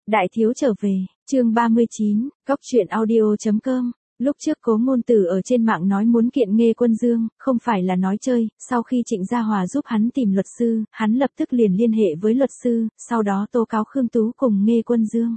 Đại thiếu trở về, chương 39, Cóc truyện audio.com. Lúc trước Cố Ngôn Tử ở trên mạng nói muốn kiện Nghê Quân Dương, không phải là nói chơi, sau khi Trịnh Gia Hòa giúp hắn tìm luật sư, hắn lập tức liền liên hệ với luật sư, sau đó tố cáo Khương Tú cùng Nghê Quân Dương.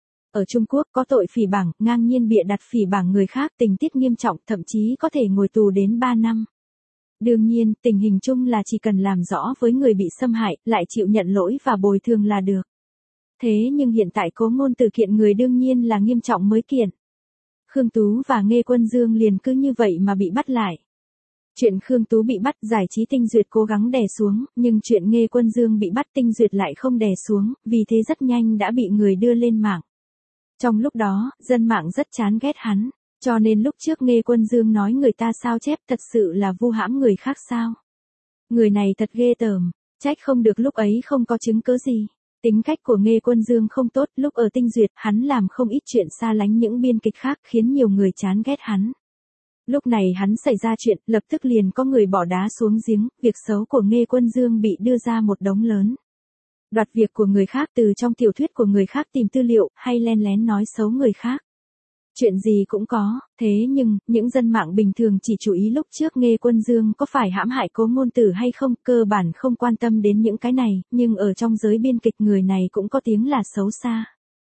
Ở Trung Quốc có tội phỉ báng, ngang nhiên bịa đặt phỉ báng người khác, tình tiết nghiêm trọng, thậm chí có thể ngồi tù đến 3 năm. Đương nhiên, tình hình chung là chỉ cần làm rõ với người bị xâm hại, lại chịu nhận lỗi và bồi thường là được. Thế nhưng hiện tại Cố Ngôn Tử kiện người đương nhiên là nghiêm trọng mới kiện. Khương Tú và Nghê Quân Dương liền cứ như vậy mà bị bắt lại. Chuyện Khương Tú bị bắt giải trí Tinh Duyệt cố gắng đè xuống, nhưng chuyện Nghê Quân Dương bị bắt Tinh Duyệt lại không đè xuống, vì thế rất nhanh đã bị người đưa lên mạng. Trong lúc đó, dân mạng rất chán ghét hắn, cho nên lúc trước Nghê Quân Dương nói người ta sao chép thật sự là vu hãm người khác sao. Người này thật ghê tởm, trách không được lúc ấy không có chứng cứ gì. Tính cách của Nghê Quân Dương không tốt, lúc ở Tinh Duyệt hắn làm không ít chuyện xa lánh những biên kịch khác khiến nhiều người chán ghét hắn. Lúc này hắn xảy ra chuyện, lập tức liền có người bỏ đá xuống giếng, việc xấu của Nghê Quân Dương bị đưa ra một đống lớn. Đoạt việc của người khác, từ trong tiểu thuyết của người khác tìm tư liệu, hay len lén nói xấu người khác. Chuyện gì cũng có, thế nhưng, những dân mạng bình thường chỉ chú ý lúc trước Nghê Quân Dương có phải hãm hại Cố Ngôn Tử hay không, cơ bản không quan tâm đến những cái này, nhưng ở trong giới biên kịch người này cũng có tiếng là xấu xa.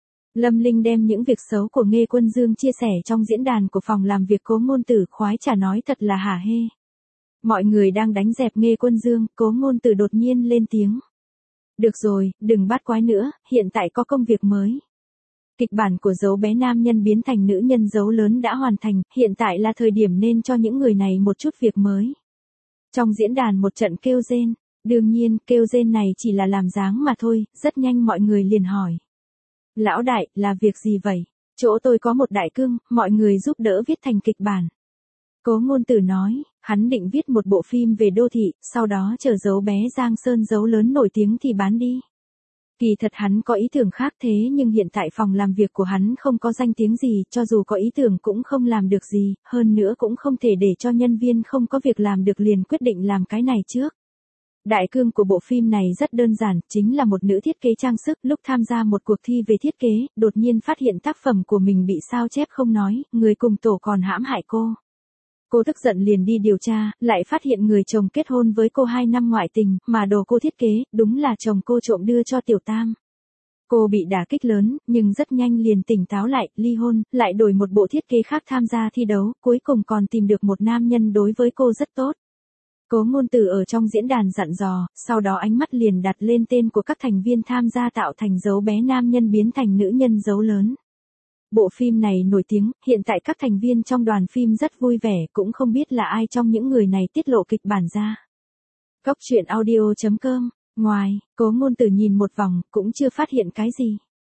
Lâm Linh đem những việc xấu của Nghê Quân Dương chia sẻ trong diễn đàn của phòng làm việc Cố Ngôn Tử, khoái trá nói thật là hả hê. Mọi người đang đánh dẹp Nghê Quân Dương, Cố Ngôn Tử đột nhiên lên tiếng. Được rồi, đừng bắt quái nữa, hiện tại có công việc mới. Kịch bản của Dấu Bé Nam Nhân Biến Thành Nữ Nhân Dấu Lớn đã hoàn thành, hiện tại là thời điểm nên cho những người này một chút việc mới. Trong diễn đàn một trận kêu rên, đương nhiên kêu rên này chỉ là làm dáng mà thôi, rất nhanh mọi người liền hỏi. Lão đại, là việc gì vậy? Chỗ tôi có một đại cương, mọi người giúp đỡ viết thành kịch bản. Cố Ngôn Tử nói, hắn định viết một bộ phim về đô thị, sau đó chờ Dấu Bé Giang Sơn Dấu Lớn nổi tiếng thì bán đi. Kỳ thật hắn có ý tưởng khác, thế nhưng hiện tại phòng làm việc của hắn không có danh tiếng gì, cho dù có ý tưởng cũng không làm được gì, hơn nữa cũng không thể để cho nhân viên không có việc làm được liền quyết định làm cái này trước. Đại cương của bộ phim này rất đơn giản, chính là một nữ thiết kế trang sức lúc tham gia một cuộc thi về thiết kế, đột nhiên phát hiện tác phẩm của mình bị sao chép không nói, người cùng tổ còn hãm hại cô. Cô tức giận liền đi điều tra, lại phát hiện người chồng kết hôn với cô 2 năm ngoại tình, mà đồ cô thiết kế, đúng là chồng cô trộm đưa cho Tiểu Tam. Cô bị đả kích lớn, nhưng rất nhanh liền tỉnh táo lại, ly hôn, lại đổi một bộ thiết kế khác tham gia thi đấu, cuối cùng còn tìm được một nam nhân đối với cô rất tốt. Cố Ngôn Tử ở trong diễn đàn dặn dò, sau đó ánh mắt liền đặt lên tên của các thành viên tham gia tạo thành Dấu Bé Nam Nhân Biến Thành Nữ Nhân Dấu Lớn. Bộ phim này nổi tiếng, hiện tại các thành viên trong đoàn phim rất vui vẻ, cũng không biết là ai trong những người này tiết lộ kịch bản ra. Cóc truyện audio.com. Ngoài, Cố Ngôn Tử nhìn một vòng, cũng chưa phát hiện cái gì.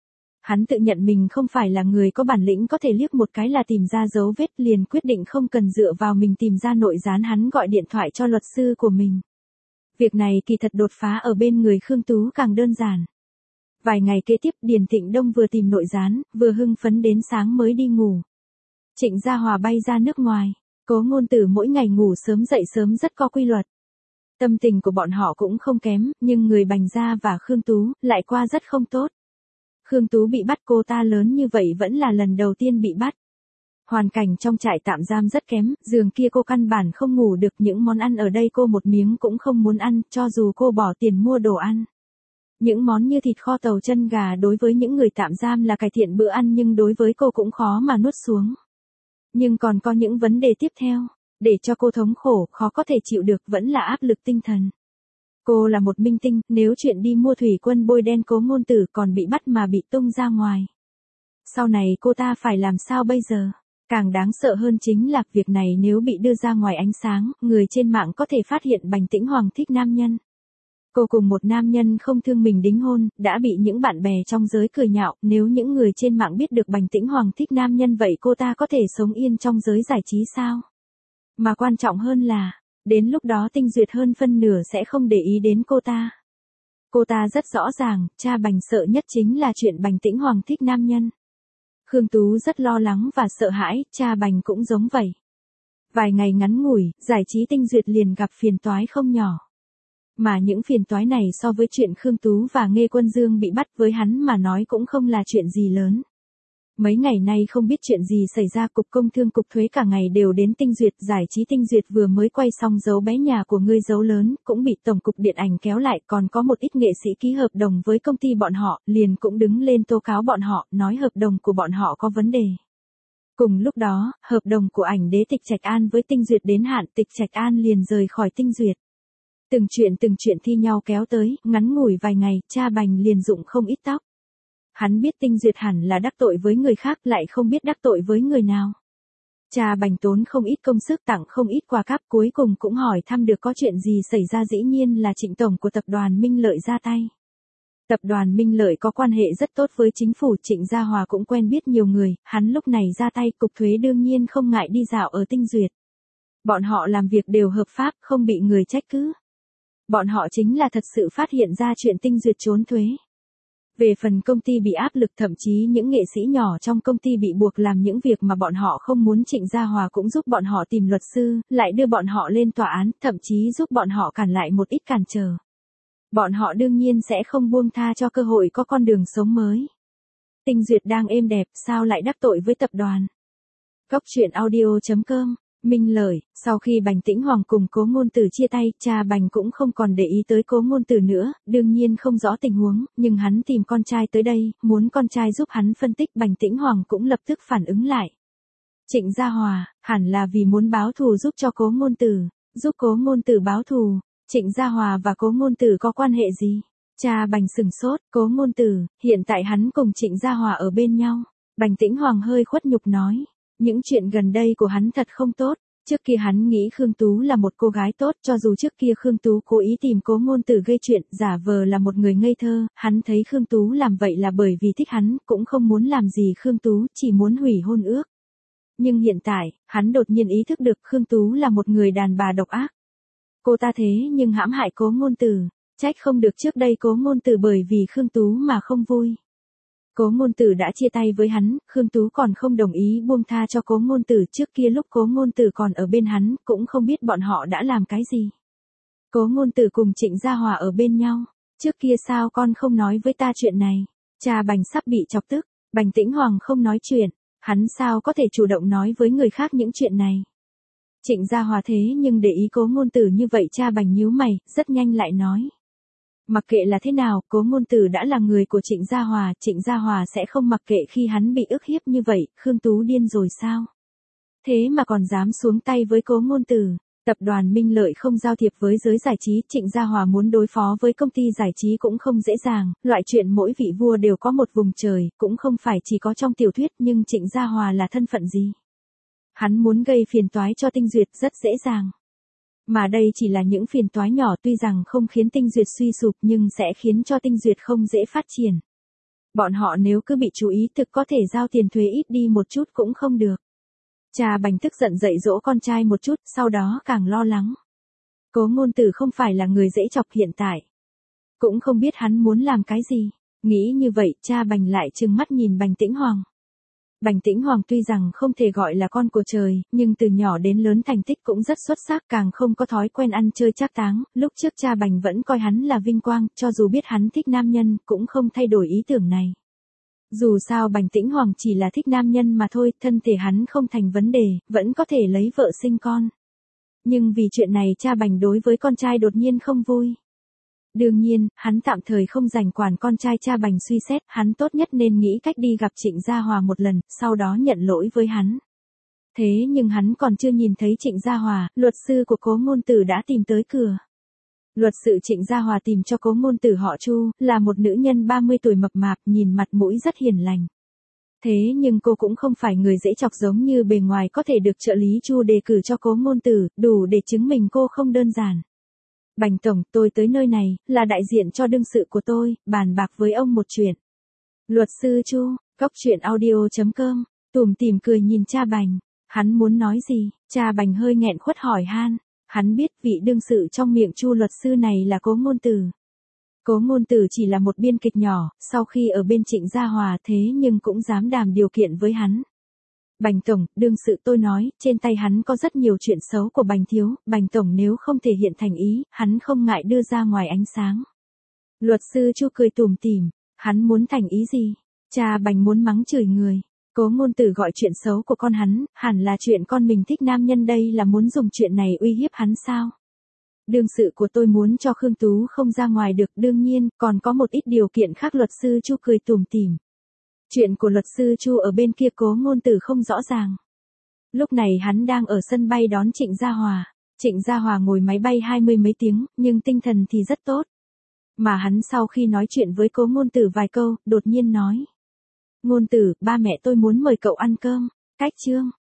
Hắn tự nhận mình không phải là người có bản lĩnh có thể liếc một cái là tìm ra dấu vết, liền quyết định không cần dựa vào mình tìm ra nội gián, hắn gọi điện thoại cho luật sư của mình. Việc này kỳ thật đột phá ở bên người Khương Tú càng đơn giản. Vài ngày kế tiếp Điền Thịnh Đông vừa tìm nội gián, vừa hưng phấn đến sáng mới đi ngủ. Trịnh Gia Hòa bay ra nước ngoài, Cố Ngôn Tử mỗi ngày ngủ sớm dậy sớm rất có quy luật. Tâm tình của bọn họ cũng không kém, nhưng người Bành Gia và Khương Tú lại qua rất không tốt. Khương Tú bị bắt, cô ta lớn như vậy vẫn là lần đầu tiên bị bắt. Hoàn cảnh trong trại tạm giam rất kém, giường kia cô căn bản không ngủ được, những món ăn ở đây cô một miếng cũng không muốn ăn, cho dù cô bỏ tiền mua đồ ăn. Những món như thịt kho tàu chân gà đối với những người tạm giam là cải thiện bữa ăn, nhưng đối với cô cũng khó mà nuốt xuống. Nhưng còn có những vấn đề tiếp theo, để cho cô thống khổ, khó có thể chịu được vẫn là áp lực tinh thần. Cô là một minh tinh, nếu chuyện đi mua thủy quân bôi đen Cố Ngôn Tử còn bị bắt mà bị tung ra ngoài. Sau này cô ta phải làm sao bây giờ? Càng đáng sợ hơn chính là việc này nếu bị đưa ra ngoài ánh sáng, người trên mạng có thể phát hiện Bành Tĩnh Hoàng thích nam nhân. Cô cùng một nam nhân không thương mình đính hôn, đã bị những bạn bè trong giới cười nhạo, nếu những người trên mạng biết được Bành Tĩnh Hoàng thích nam nhân vậy cô ta có thể sống yên trong giới giải trí sao? Mà quan trọng hơn là, đến lúc đó Tinh Duyệt hơn phân nửa sẽ không để ý đến cô ta. Cô ta rất rõ ràng, cha Bành sợ nhất chính là chuyện Bành Tĩnh Hoàng thích nam nhân. Khương Tú rất lo lắng và sợ hãi, cha Bành cũng giống vậy. Vài ngày ngắn ngủi, giải trí Tinh Duyệt liền gặp phiền toái không nhỏ. Mà những phiền toái này so với chuyện Khương Tú và Nghê Quân Dương bị bắt với hắn mà nói cũng không là chuyện gì lớn. Mấy ngày nay không biết chuyện gì xảy ra, Cục Công Thương Cục Thuế cả ngày đều đến Tinh Duyệt, giải trí Tinh Duyệt vừa mới quay xong Dấu Bé Nhà Của Ngươi Dấu Lớn, cũng bị Tổng cục Điện ảnh kéo lại, còn có một ít nghệ sĩ ký hợp đồng với công ty bọn họ, liền cũng đứng lên tố cáo bọn họ, nói hợp đồng của bọn họ có vấn đề. Cùng lúc đó, hợp đồng của ảnh đế Tịch Trạch An với Tinh Duyệt đến hạn, Tịch Trạch An liền rời khỏi Tinh Duyệt. Từng chuyện thi nhau kéo tới, ngắn ngủi vài ngày, Cha Bành liền rụng không ít tóc. Hắn biết Tinh Duyệt hẳn là đắc tội với người khác, lại không biết đắc tội với người nào. Cha Bành tốn không ít công sức, tặng không ít quà cáp, cuối cùng cũng hỏi thăm được có chuyện gì xảy ra, dĩ nhiên là Trịnh tổng của tập đoàn Minh Lợi ra tay. Tập đoàn Minh Lợi có quan hệ rất tốt với chính phủ, Trịnh Gia Hòa cũng quen biết nhiều người, hắn lúc này ra tay, Cục Thuế đương nhiên không ngại đi dạo ở Tinh Duyệt. Bọn họ làm việc đều hợp pháp, không bị người trách cứ. Bọn họ chính là thật sự phát hiện ra chuyện Tinh Duyệt trốn thuế. Về phần công ty bị áp lực, thậm chí những nghệ sĩ nhỏ trong công ty bị buộc làm những việc mà bọn họ không muốn, Trịnh Gia Hòa cũng giúp bọn họ tìm luật sư, lại đưa bọn họ lên tòa án, thậm chí giúp bọn họ cản lại một ít cản trở. Bọn họ đương nhiên sẽ không buông tha cho cơ hội có con đường sống mới. Tinh Duyệt đang êm đẹp, sao lại đắc tội với tập đoàn? Góc truyện audio.com. Minh Lợi, sau khi Bành Tĩnh Hoàng cùng Cố Ngôn Tử chia tay, cha Bành cũng không còn để ý tới Cố Ngôn Tử nữa, đương nhiên không rõ tình huống, nhưng hắn tìm con trai tới đây, muốn con trai giúp hắn phân tích, Bành Tĩnh Hoàng cũng lập tức phản ứng lại. Trịnh Gia Hòa, hẳn là vì muốn báo thù giúp cho Cố Ngôn Tử, giúp Cố Ngôn Tử báo thù. Trịnh Gia Hòa và Cố Ngôn Tử có quan hệ gì? Cha Bành sửng sốt, Cố Ngôn Tử, hiện tại hắn cùng Trịnh Gia Hòa ở bên nhau. Bành Tĩnh Hoàng hơi khuất nhục nói. Những chuyện gần đây của hắn thật không tốt, trước kia hắn nghĩ Khương Tú là một cô gái tốt, cho dù trước kia Khương Tú cố ý tìm Cố Ngôn Tử gây chuyện, giả vờ là một người ngây thơ, hắn thấy Khương Tú làm vậy là bởi vì thích hắn, cũng không muốn làm gì Khương Tú, chỉ muốn hủy hôn ước. Nhưng hiện tại, hắn đột nhiên ý thức được Khương Tú là một người đàn bà độc ác. Cô ta thế nhưng hãm hại Cố Ngôn Tử, trách không được trước đây Cố Ngôn Tử bởi vì Khương Tú mà không vui. Cố Ngôn Tử đã chia tay với hắn, Khương Tú còn không đồng ý buông tha cho Cố Ngôn Tử, trước kia lúc Cố Ngôn Tử còn ở bên hắn, cũng không biết bọn họ đã làm cái gì. Cố Ngôn Tử cùng Trịnh Gia Hòa ở bên nhau, trước kia sao con không nói với ta chuyện này? Cha Bành sắp bị chọc tức, Bành Tĩnh Hoàng không nói chuyện, hắn sao có thể chủ động nói với người khác những chuyện này? Trịnh Gia Hòa thế nhưng để ý Cố Ngôn Tử như vậy, cha Bành nhíu mày, rất nhanh lại nói. Mặc kệ là thế nào, Cố Ngôn Tử đã là người của Trịnh Gia Hòa sẽ không mặc kệ khi hắn bị ức hiếp như vậy, Khương Tú điên rồi sao? Thế mà còn dám xuống tay với Cố Ngôn Tử. Tập đoàn Minh Lợi không giao thiệp với giới giải trí, Trịnh Gia Hòa muốn đối phó với công ty giải trí cũng không dễ dàng, loại chuyện mỗi vị vua đều có một vùng trời, cũng không phải chỉ có trong tiểu thuyết, nhưng Trịnh Gia Hòa là thân phận gì? Hắn muốn gây phiền toái cho Tinh Duyệt rất dễ dàng. Mà đây chỉ là những phiền toái nhỏ, tuy rằng không khiến Tinh Duyệt suy sụp nhưng sẽ khiến cho Tinh Duyệt không dễ phát triển. Bọn họ nếu cứ bị chú ý, thực có thể giao tiền thuế ít đi một chút cũng không được. Cha Bành tức giận dạy dỗ con trai một chút, sau đó càng lo lắng. Cố Ngôn Tử không phải là người dễ chọc, hiện tại cũng không biết hắn muốn làm cái gì. Nghĩ như vậy, cha Bành lại trừng mắt nhìn Bành Tĩnh Hoàng. Bành Tĩnh Hoàng tuy rằng không thể gọi là con của trời, nhưng từ nhỏ đến lớn thành tích cũng rất xuất sắc, càng không có thói quen ăn chơi trác táng, lúc trước cha Bành vẫn coi hắn là vinh quang, cho dù biết hắn thích nam nhân, cũng không thay đổi ý tưởng này. Dù sao Bành Tĩnh Hoàng chỉ là thích nam nhân mà thôi, thân thể hắn không thành vấn đề, vẫn có thể lấy vợ sinh con. Nhưng vì chuyện này cha Bành đối với con trai đột nhiên không vui. Đương nhiên, hắn tạm thời không rảnh quản con trai, cha Bành suy xét, hắn tốt nhất nên nghĩ cách đi gặp Trịnh Gia Hòa một lần, sau đó nhận lỗi với hắn. Thế nhưng hắn còn chưa nhìn thấy Trịnh Gia Hòa, luật sư của Cố Ngôn Tử đã tìm tới cửa. Luật sư Trịnh Gia Hòa tìm cho Cố Ngôn Tử họ Chu, là một nữ nhân 30 tuổi mập mạp, nhìn mặt mũi rất hiền lành. Thế nhưng cô cũng không phải người dễ chọc giống như bề ngoài, có thể được trợ lý Chu đề cử cho Cố Ngôn Tử, đủ để chứng minh cô không đơn giản. Bành tổng, tôi tới nơi này, là đại diện cho đương sự của tôi, bàn bạc với ông một chuyện. Luật sư Chu, góc truyện audio.com, tủm tỉm cười nhìn cha Bành. Hắn muốn nói gì? Cha Bành hơi nghẹn khuất hỏi han. Hắn biết vị đương sự trong miệng Chu luật sư này là Cố Ngôn Tử. Cố Ngôn Tử chỉ là một biên kịch nhỏ, sau khi ở bên Trịnh Gia Hòa thế nhưng cũng dám đàm điều kiện với hắn. Bành Tổng, đương sự tôi nói, trên tay hắn có rất nhiều chuyện xấu của Bành Thiếu, Bành Tổng nếu không thể hiện thành ý, hắn không ngại đưa ra ngoài ánh sáng. Luật sư Chu cười tủm tỉm, hắn muốn thành ý gì? Cha Bành muốn mắng chửi người. Cố Ngôn Tử gọi chuyện xấu của con hắn, hẳn là chuyện con mình thích nam nhân đây là muốn dùng chuyện này uy hiếp hắn sao? Đương sự của tôi muốn cho Khương Tú không ra ngoài được, đương nhiên, còn có một ít điều kiện khác. Luật sư Chu cười tủm tỉm. Chuyện của luật sư Chu ở bên kia Cố Ngôn Tử không rõ ràng. Lúc này hắn đang ở sân bay đón Trịnh Gia Hòa. Trịnh Gia Hòa ngồi máy bay 20 mấy tiếng, nhưng tinh thần thì rất tốt. Mà hắn sau khi nói chuyện với Cố Ngôn Tử vài câu, đột nhiên nói. Ngôn Tử, ba mẹ tôi muốn mời cậu ăn cơm. Cách chương.